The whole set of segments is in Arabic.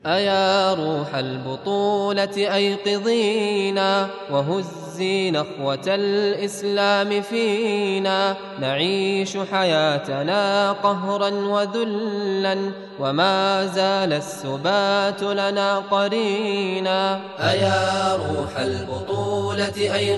أيا روح البطولة أيقظينا وهزي نخوة الإسلام فينا، نعيش حياتنا قهرا وذلا وما زال السبات لنا قرينا. أيا روح البطولة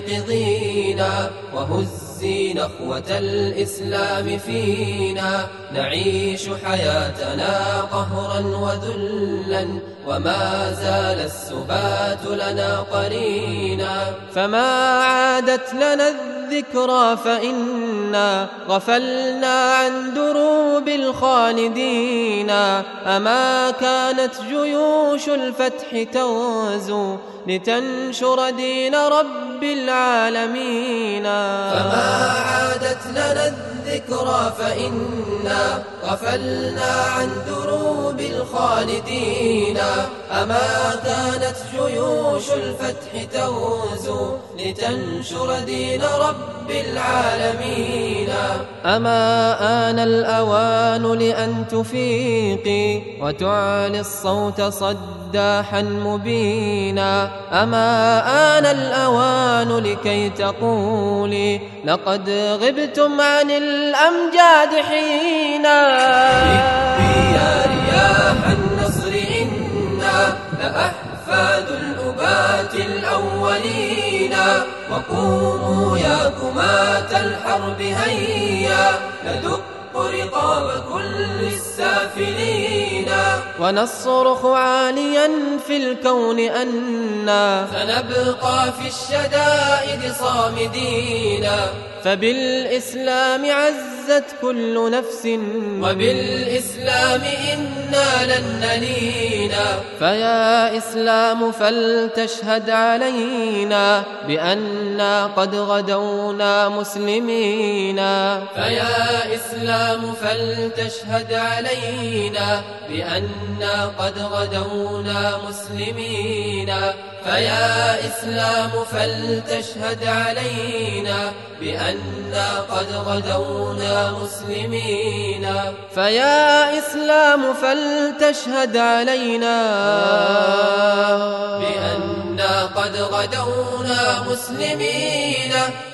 أيقظينا وهزي نخوة الإسلام فينا، نعيش حياتنا قهرا وذلا وما زال السبات لنا قرينا. فما عادت لنا الذكرى فإنا غفلنا عن دروب الخالدين، أما كانت جيوش الفتح تغزو لتنشر دين رب العالمين. فما عادت لنا الذكرى فإنا غفلنا عن دروب الخالدين، أما كانت جيوش الفتح تغزو لتنشر دين رب العالمين. أما آن الأوان لأن تفيقي وتعلي الصوت صداحا مبينا، أما آن الأوان لكي تقولي لقد غبتم عن الأمجاد حينا. هبي يا رياح النصر إنا لأحفاد الأبات الأولين، وقوموا يا كماة الحرب هيا ندق رقاب كل السافلين، ونصرخ عاليا في الكون أنا سنبقى في الشدائد صامدين. فبالإسلام عزت كل نفس وبالإسلام إنا لن نلينا. فيا إسلام فلتشهد علينا بأننا قد غدونا مسلمين. فيا إسلام فلتشهد علينا بأننا قد غدونا مسلمين. فيا إسلام فلتشهد علينا بأننا قد غدونا مسلمين. فيا إسلام فلتشهد علينا بأننا قد غدونا مسلمين.